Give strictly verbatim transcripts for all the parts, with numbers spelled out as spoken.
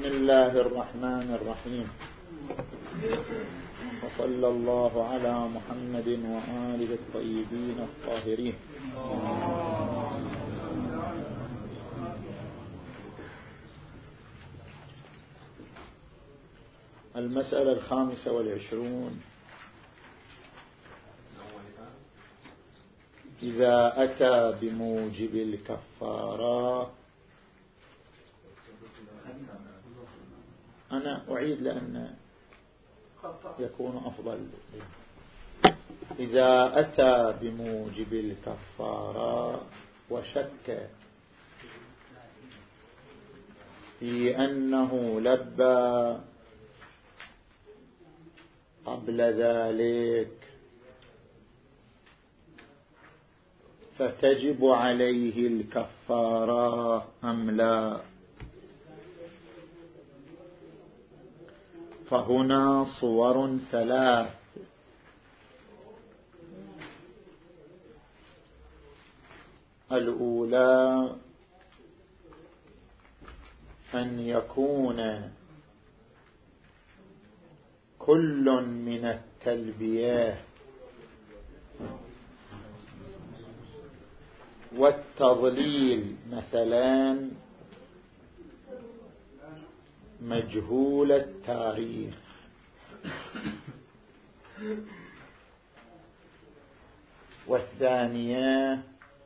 بسم الله الرحمن الرحيم، وصلى الله على محمد وآله الطيبين الطاهرين. المسألة الخامسة والعشرون: إذا أتى بموجب الكفارة. أنا أعيد لأن يكون أفضل. إذا أتى بموجب الكفارة وشك في أنه لبى قبل ذلك فتجب عليه الكفارة أم لا؟ فهنا صور ثلاث: الأولى أن يكون كل من التلبية والتضليل مثلا مجهول التاريخ، والثانية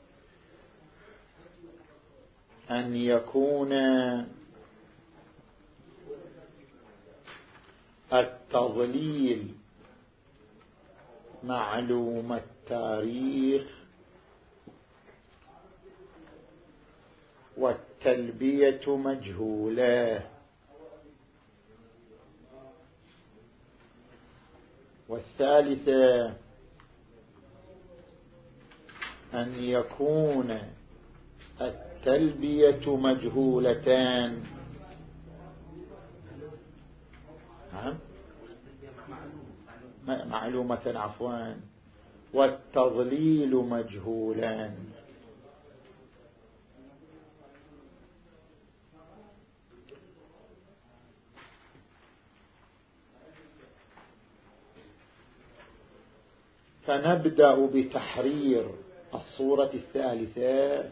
أن يكون التضليل معلوم التاريخ والتلبية مجهولة، والثالثة أن يكون التلبية مجهولتان معلومة عفوا والتضليل مجهولان. فنبدأ بتحرير الصورة الثالثة،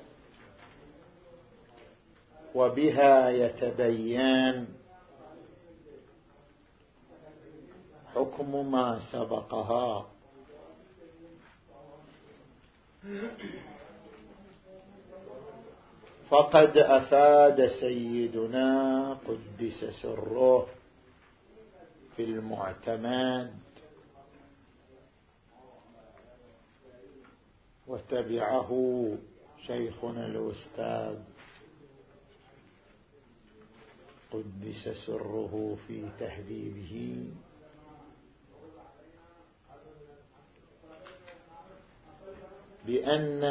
وبها يتبين حكم ما سبقها. فقد أفاد سيدنا قدس سره في المعتمد وتبعه شيخنا الأستاذ قدس سره في تهذيبه بأن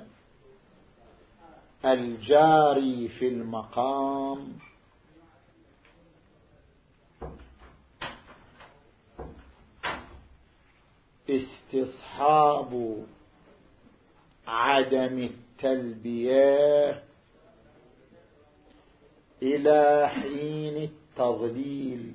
الجاري في المقام استصحاب عدم التلبية إلى حين التضليل،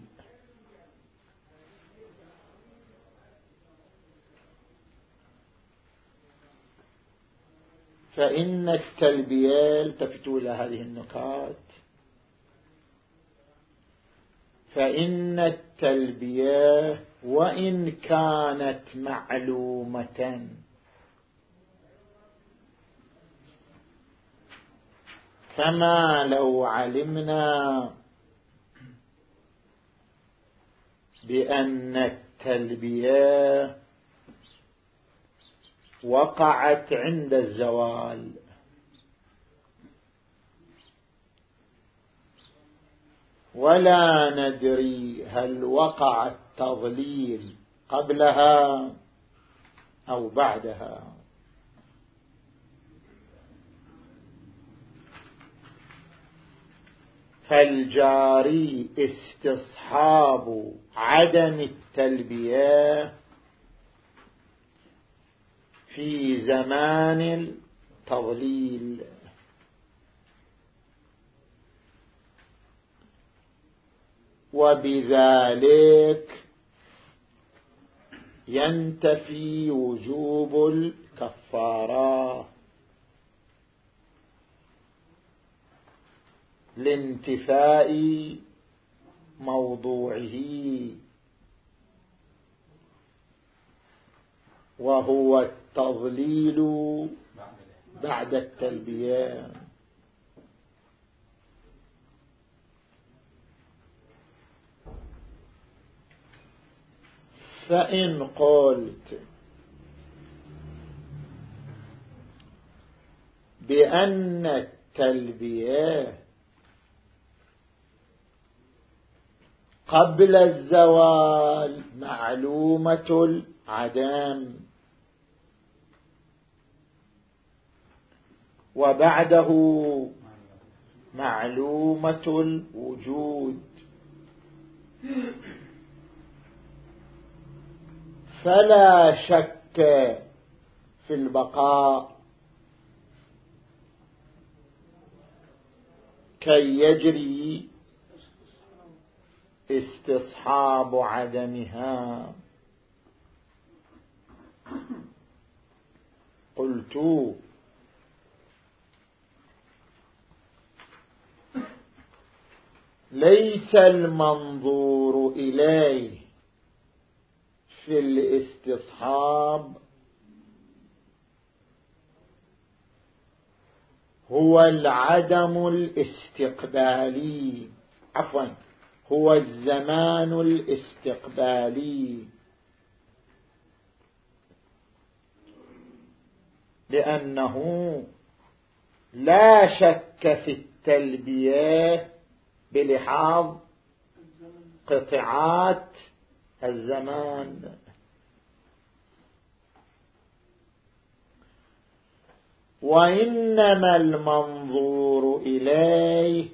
فإن التلبية، التفتوا إلى هذه النكات، فإن التلبية وإن كانت معلومة كما لو علمنا بأن التلبية وقعت عند الزوال، ولا ندري هل وقع التضليل قبلها أو بعدها، فالجاري استصحاب عدم التلبية في زمان التضليل، وبذلك ينتفي وجوب الكفارة لانتفاء موضوعه، وهو التضليل بعد التلبية. فإن قلت بأن التلبية قبل الزوال معلومة العدم وبعده معلومة الوجود، فلا شك في البقاء كي يجري استصحاب عدمها. قلت ليس المنظور إليه في الاستصحاب هو العدم الاستقبالي، عفوا هو الزمان الاستقبالي، لأنه لا شك في التلبية بلحاظ قطعات الزمان، وإنما المنظور إليه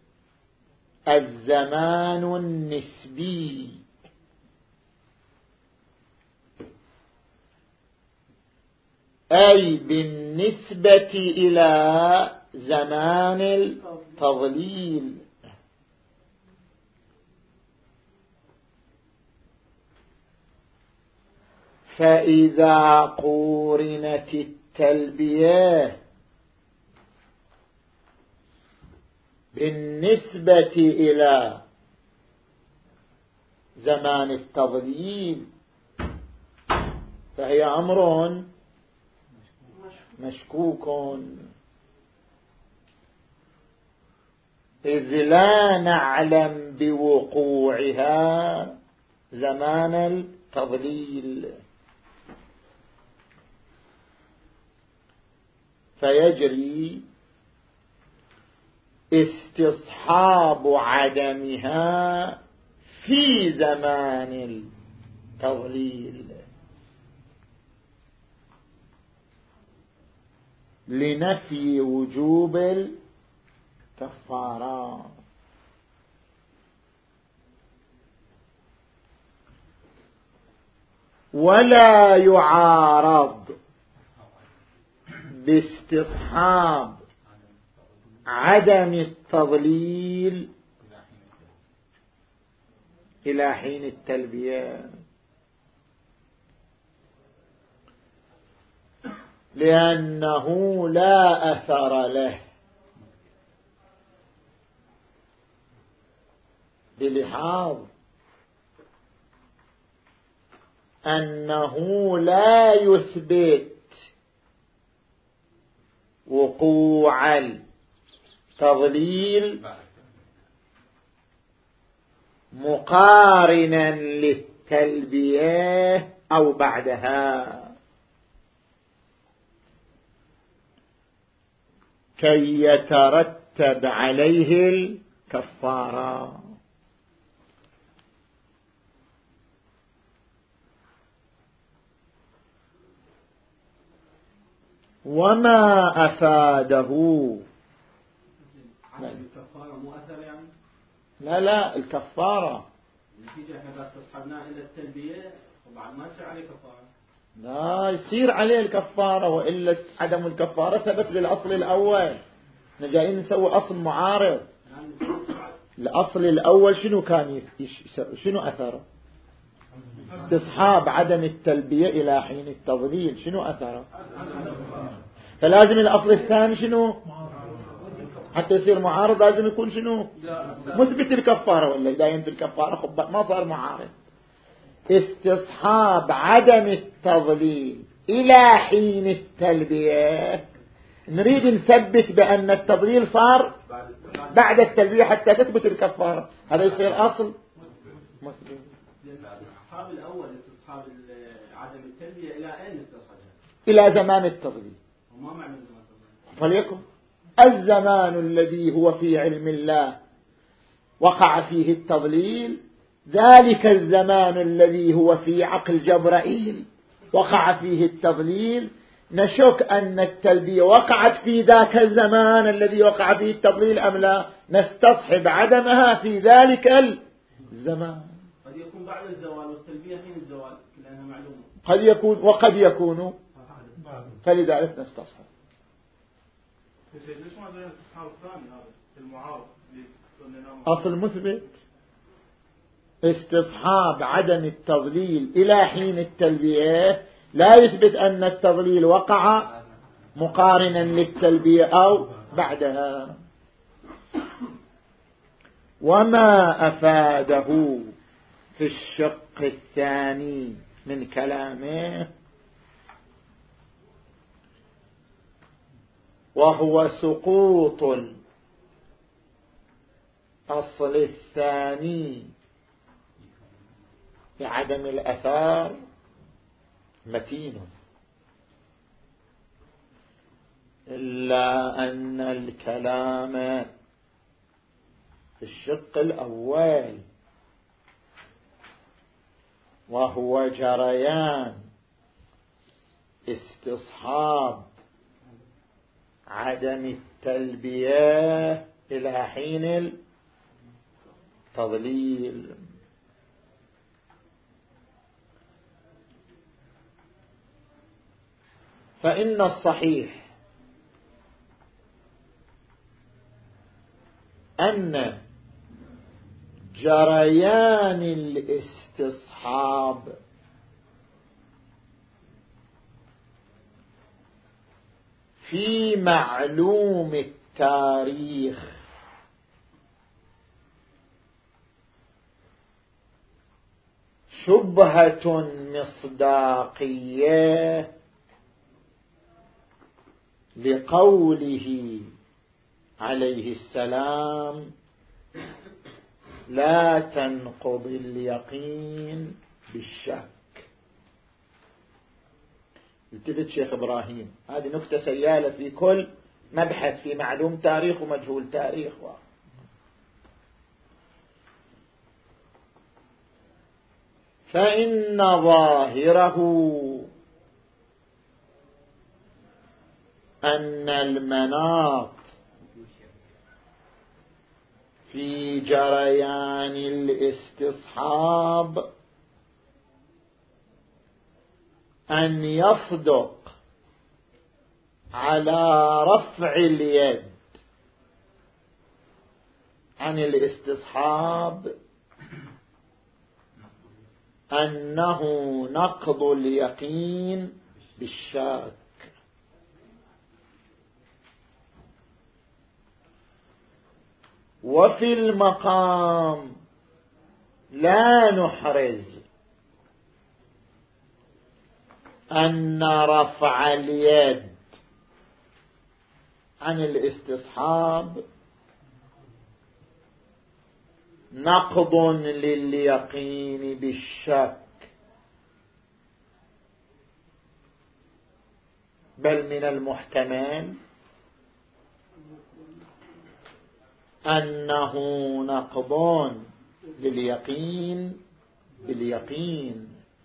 الزمان النسبي، أي بالنسبة إلى زمان التضليل. فإذا قورنت التلبية بالنسبة إلى زمان التضليل فهي أمر مشكوك، إذ لا نعلم بوقوعها زمان التضليل، فيجري استصحاب عدمها في زمان التضليل لنفي وجوب الكفارة. ولا يعارض باستصحاب عدم التضليل إلى حين التلبية، لأنه لا أثر له بلحاظ أنه لا يثبت وقوع التضليل مقارنا للتلبية أو بعدها، كي يترتب عليه الكفارة. وما أفاده الكفارة مؤثر يعني؟ لا لا الكفارة النتيجة احنا بس تصحبنا إلى التلبية وبعد ما يصير عليه كفارة. لا يصير عليه الكفارة، وإلا عدم الكفارة ثبت للأصل الأول. احنا جايين نسوي أصل معارض. يعني الأصل الأول شنو كان يسوي؟ شنو أثره؟ استصحاب عدم التلبية إلى حين التضليل، شنو أثره؟ فلازم الأصل الثاني شنو؟ حتى يصير معارض لازم يكون شنو؟ مثبت الكفارة، ولا إذا ينفي الكفارة خب ما صار معارض. استصحاب عدم التضليل إلى حين التلبية، نريد نثبت بأن التضليل صار بعد التلبية حتى تثبت الكفارة، هذا يصير أصل مثبت. الاستصحاب الأول استصحاب عدم التلبية إلى أين استصحابها؟ إلى زمان التضليل. وما معنى زمان التضليل؟ فليكن الزمان الذي هو في علم الله وقع فيه التضليل، ذلك الزمان الذي هو في عقل جبرائيل وقع فيه التضليل، نشك أن التلبية وقعت في ذاك الزمان الذي وقع فيه التضليل أم لا، نستصحب عدمها في ذلك الزمان. قد يكون بعد الزوال والتلبية حين الزوال لأنها معلومة، قد يكون وقد يكون، فلذلك نستصحب. ليش ما زي الاستصحاب الثاني هذا المعارض؟ أصل مثبت استصحاب عدم التضليل إلى حين التلبية لا يثبت أن التضليل وقع مقارنا للتلبية أو بعدها. وما أفاده في الشق الثاني من كلامه وهو سقوط الأصل الثاني بعدم الأثار متين، إلا أن الكلام في الشق الأول وهو جريان استصحاب عدم التلبية إلى حين التضليل، فإن الصحيح أن جريان الاستصحاب في معلوم التاريخ شبهة مصداقية لقوله عليه السلام لا تنقض اليقين بالشك. التفت شيخ إبراهيم، هذه نكتة سيالة في كل مبحث في معلوم تاريخ ومجهول تاريخ. فإن ظاهره أن المناط في جريان الاستصحاب أن يصدق على رفع اليد عن الاستصحاب أنه نقض اليقين بالشك. وفي المقام لا نحرز أن رفع اليد عن الاستصحاب نقض لليقين بالشك، بل من المحتمل أنه نقض لليقين باليقين،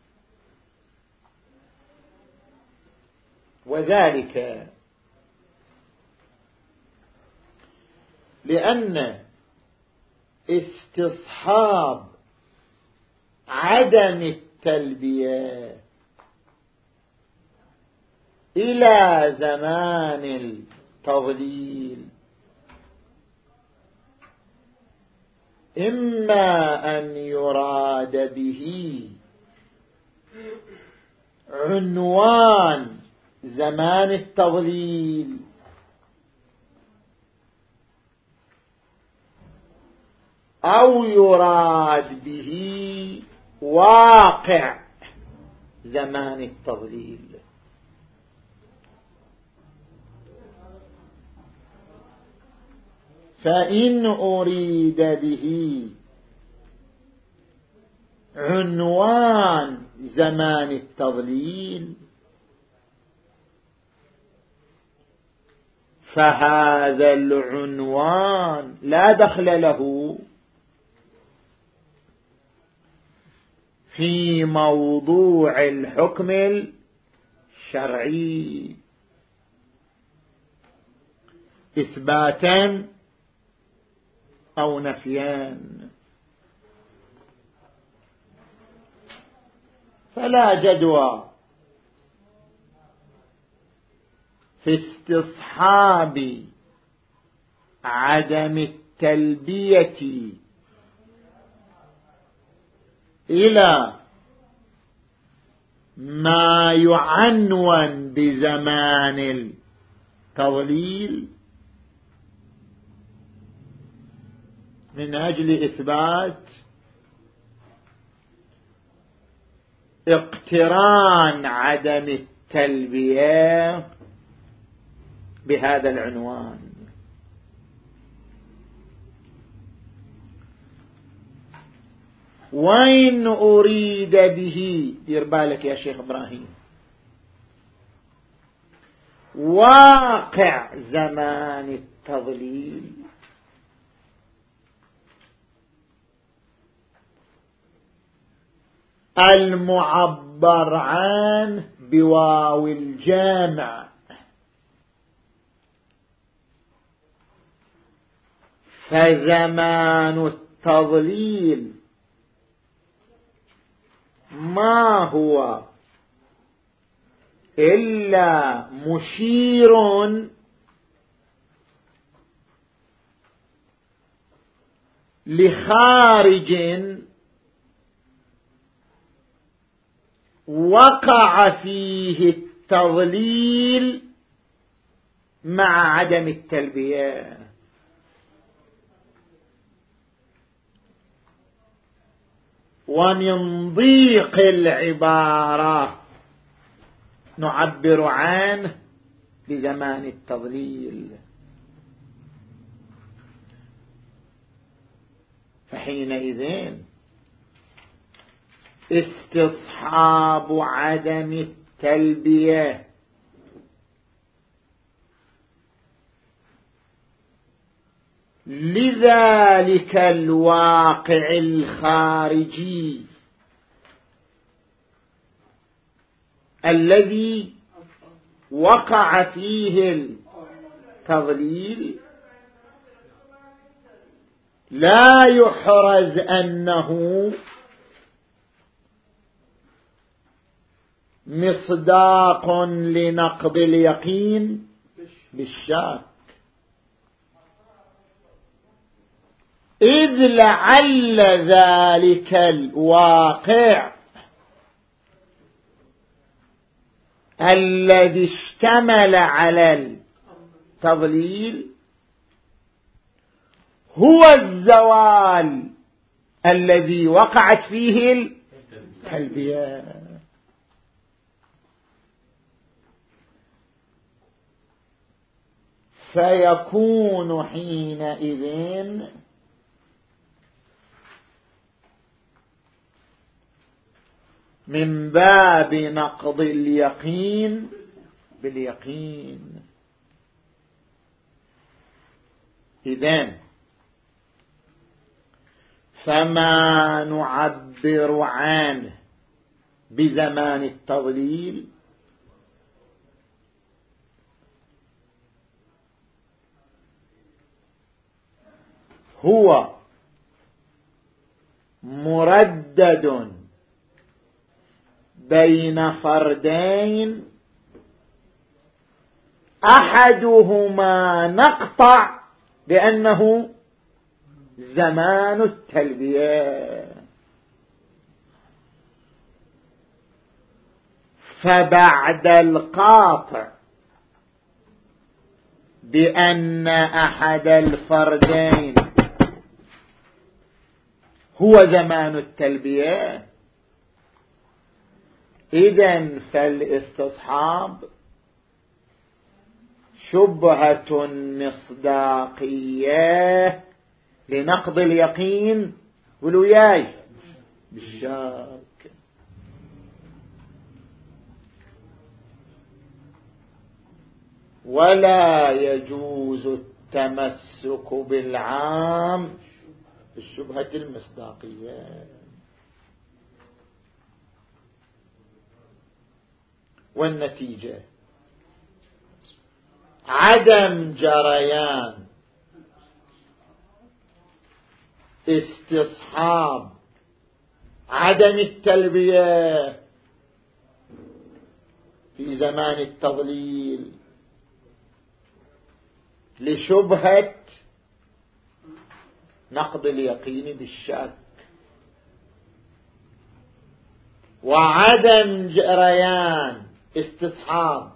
وذلك لأن استصحاب عدم التلبية إلى زمان التضليل إما أن يراد به عنوان زمان التضليل أو يراد به واقع زمان التضليل. فإن أريد به عنوان زمان التضليل فهذا العنوان لا دخل له في موضوع الحكم الشرعي إثباتا أو نفيا، فلا جدوى في استصحاب عدم التلبية إلى ما يعنون بزمان التضليل من أجل إثبات اقتران عدم التلبية بهذا العنوان. وإن أريد به، دير بالك يا شيخ إبراهيم، واقع زمان التضليل المعبر عنه بواو الجامع، فزمان التضليل ما هو إلا مشير لخارج وقع فيه التضليل مع عدم التلبية. ومن ضيق العبارة نعبر عنه بزمان التضليل، فحينئذ استصحاب عدم التلبية لذلك الواقع الخارجي الذي وقع فيه التضليل لا يحرز أنه مصداق لنقض اليقين بالشك، إذ لعل ذلك الواقع الذي اشتمل على التضليل هو الزوال الذي وقعت فيه التلبية. فيكون حينئذ من باب نقض اليقين باليقين. إذن فما نعبر عنه بزمان التضليل هو مردد بين فردين أحدهما نقطع بأنه زمان التلبية. فبعد القاطع بأن أحد الفردين هو زمان التلبية، إذن فالاستصحاب شبهة مصداقية لنقض اليقين ولوياي بالشك. ولا يجوز التمسك بالعام بالشبهة المصداقية. والنتيجة عدم جريان استصحاب عدم التلبية في زمان التضليل لشبهة نقض اليقين بالشك، وعدم جريان استصحاب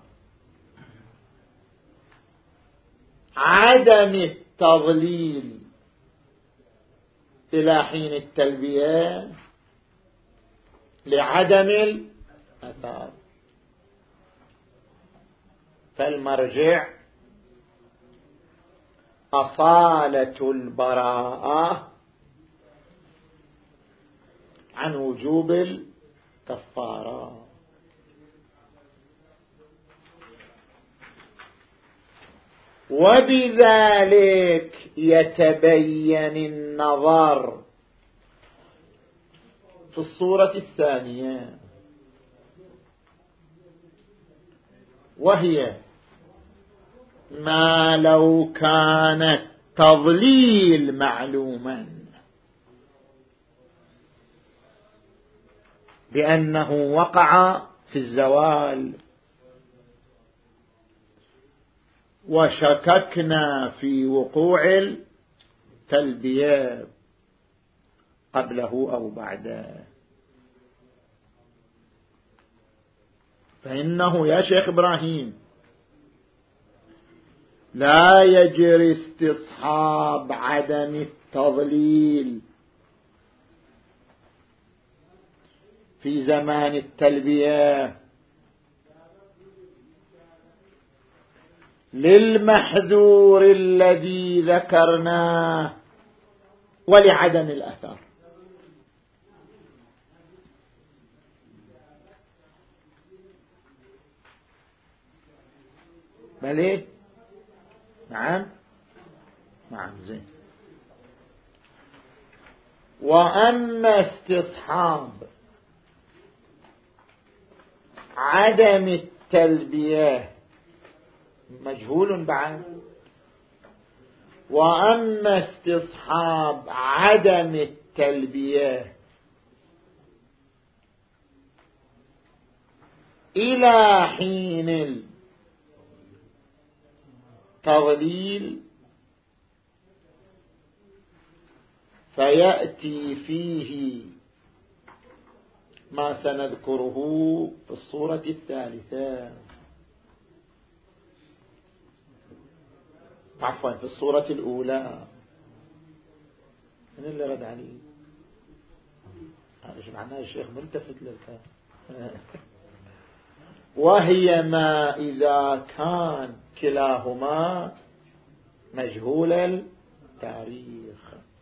عدم التضليل إلى حين التلبية لعدم الأثار. فالمرجع أصالة البراءة عن وجوب الكفارة. وبذلك يتبين النظر في الصورة الثانية، وهي ما لو كان التضليل معلوما بأنه وقع في الزوال وشككنا في وقوع التلبية قبله أو بعده، فإنه يا شيخ إبراهيم لا يجري استصحاب عدم التضليل في زمان التلبية للمحذور الذي ذكرناه ولعدم الأثر. بلى نعم نعم زين. وأما استصحاب عدم التلبية مجهول بعد، وأما استصحاب عدم التلبية إلى حين التضليل فيأتي فيه ما سنذكره في الصورة الثالثة، عفوا في الصورة الأولى. من اللي رد عليه؟ ايش معناه الشيخ ملتفت لك؟ وهي ما إذا كان كلاهما مجهول التاريخ.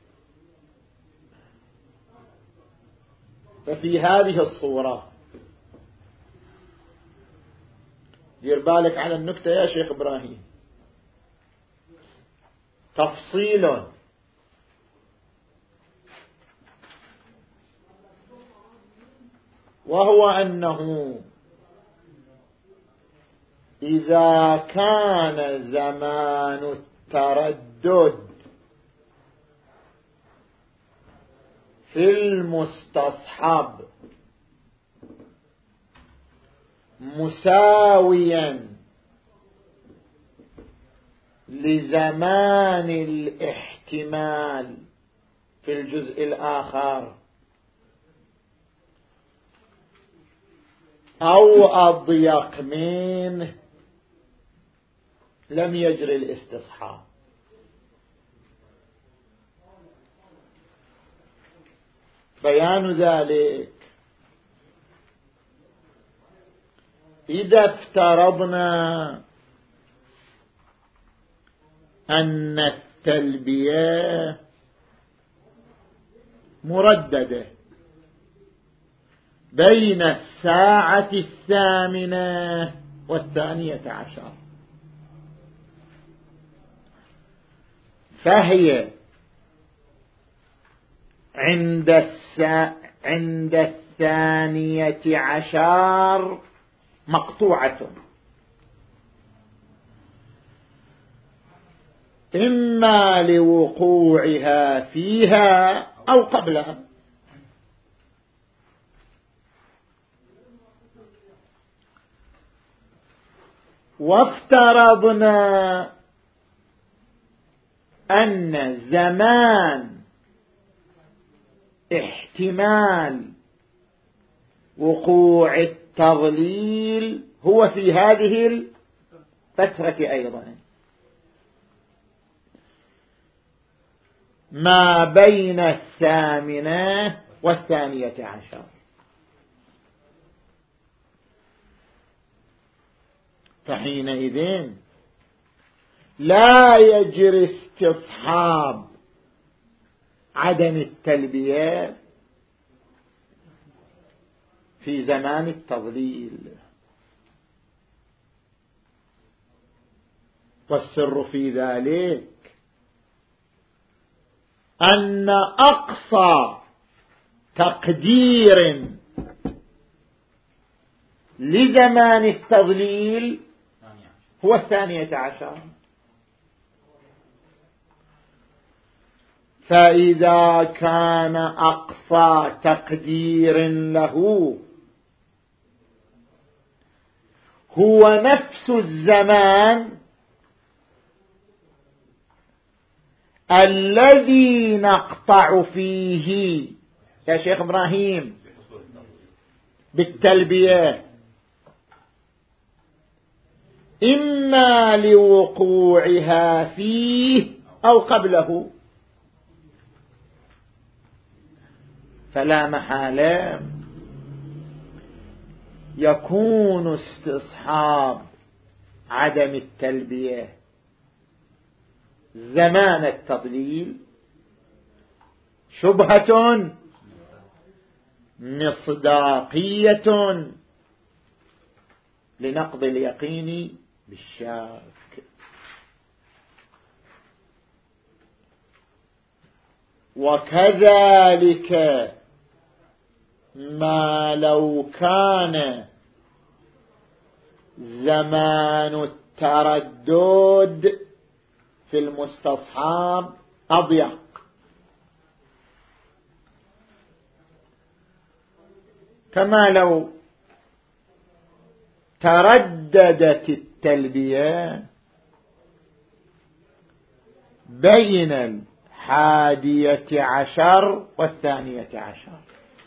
ففي هذه الصورة دير بالك على النكتة يا شيخ إبراهيم، تفصيل وهو أنه إذا كان زمان التردد في المستصحب مساويا لزمان الاحتمال في الجزء الآخر أو أضيق منه لم يجري الاستصحاب. بيان ذلك إذا افترضنا أن التلبية مرددة بين الساعة الثامنة والثانية عشر، فهي عند السا... عند الثانية عشر مقطوعة، إما لوقوعها فيها أو قبلها. وافترضنا أن زمان احتمال وقوع التضليل هو في هذه الفترة أيضا، ما بين الثامنة والثانية عشر. فحينئذ لا يجري استصحاب عدم التلبية في زمان التضليل. والسر في ذلك أن أقصى تقدير لزمان التضليل هو الثانية عشر. فإذا كان أقصى تقدير له هو نفس الزمان الذي نقطع فيه يا شيخ إبراهيم بالتلبية، إما لوقوعها فيه أو قبله، فلا محالة يكون استصحاب عدم التلبية زمان التضليل شبهة مصداقية لنقض اليقين بالشاك. وكذلك ما لو كان زمان التردد في المستصحاب أضيق، كما لو ترددت التلبية بين الحادية عشر والثانية عشر.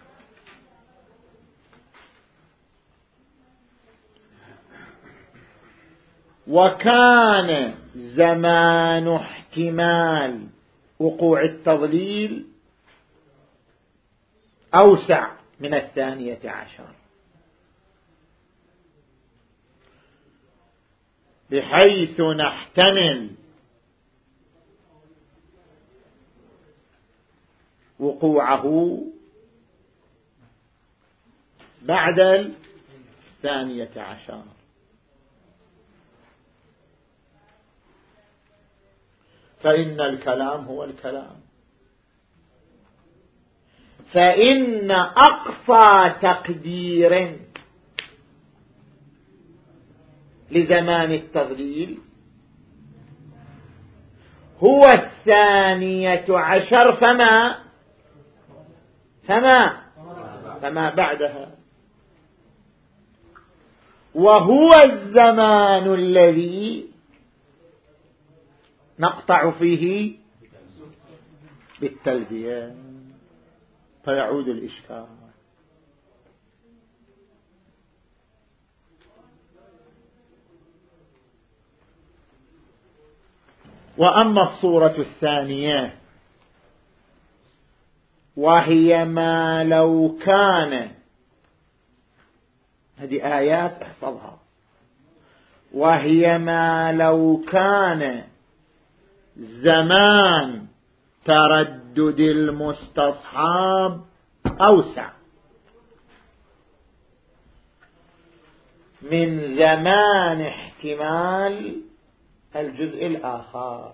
وكان زمان احتمال وقوع التضليل أوسع من الثانية عشر، بحيث نحتمل وقوعه بعد الثانية عشر. فإن الكلام هو الكلام، فإن أقصى تقدير لزمان التضليل هو الثانية عشر فما فما فما بعدها، وهو الزمان الذي نقطع فيه بالتلبية فيعود الإشكال. وأما الصورة الثانية وهي ما لو كان، هذه آيات احفظها، وهي ما لو كان زمان تردد المستصحاب أوسع من زمان احتمال الجزء الآخر،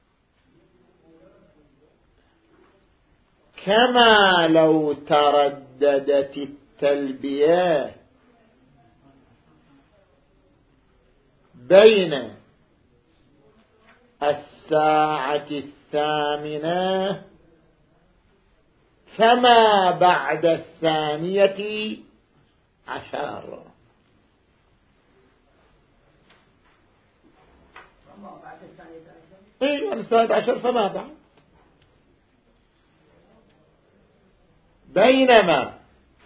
كما لو ترددت التلبية بين الساعة الثامنة فما بعد الثانية عشر. اي الثالث عشر فما بعد، بينما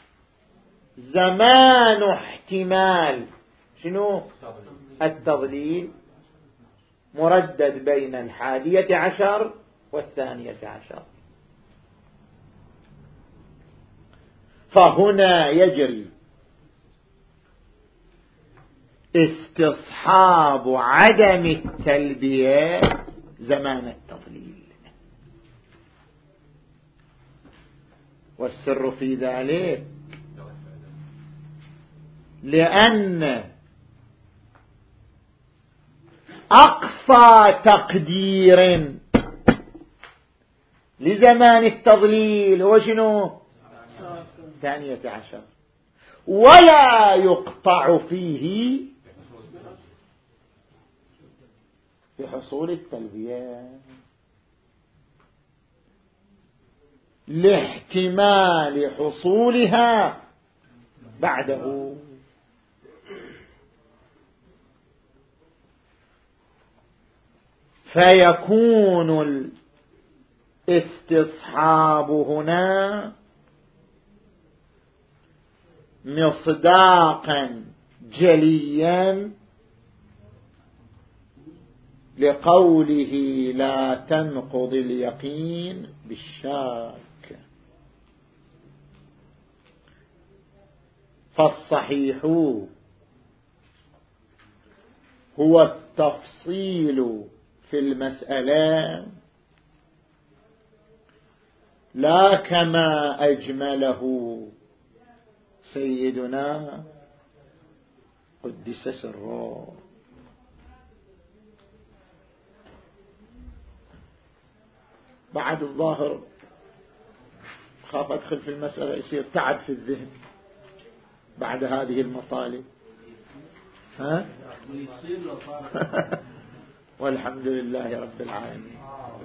زمان احتمال شنو التضليل مردد بين الحادية عشر والثانية عشر. فهنا يجري استصحاب عدم التلبية زمان التضليل، والسر في ذلك لأن أقصى تقدير لزمان التضليل هو شنو؟ ثانية عشر، ولا يقطع فيه بحصول التلبية لاحتمال حصولها بعده. فيكون الاستصحاب هنا مصداقا جليا لقوله لا تنقض اليقين بالشاك. فالصحيح هو التفصيل في المسألة لا كما أجمله سيدنا قدس سره. بعد الظاهر خاف أدخل في المسألة يصير تعب في الذهن بعد هذه المطالب. ها؟ والحمد لله رب العالمين.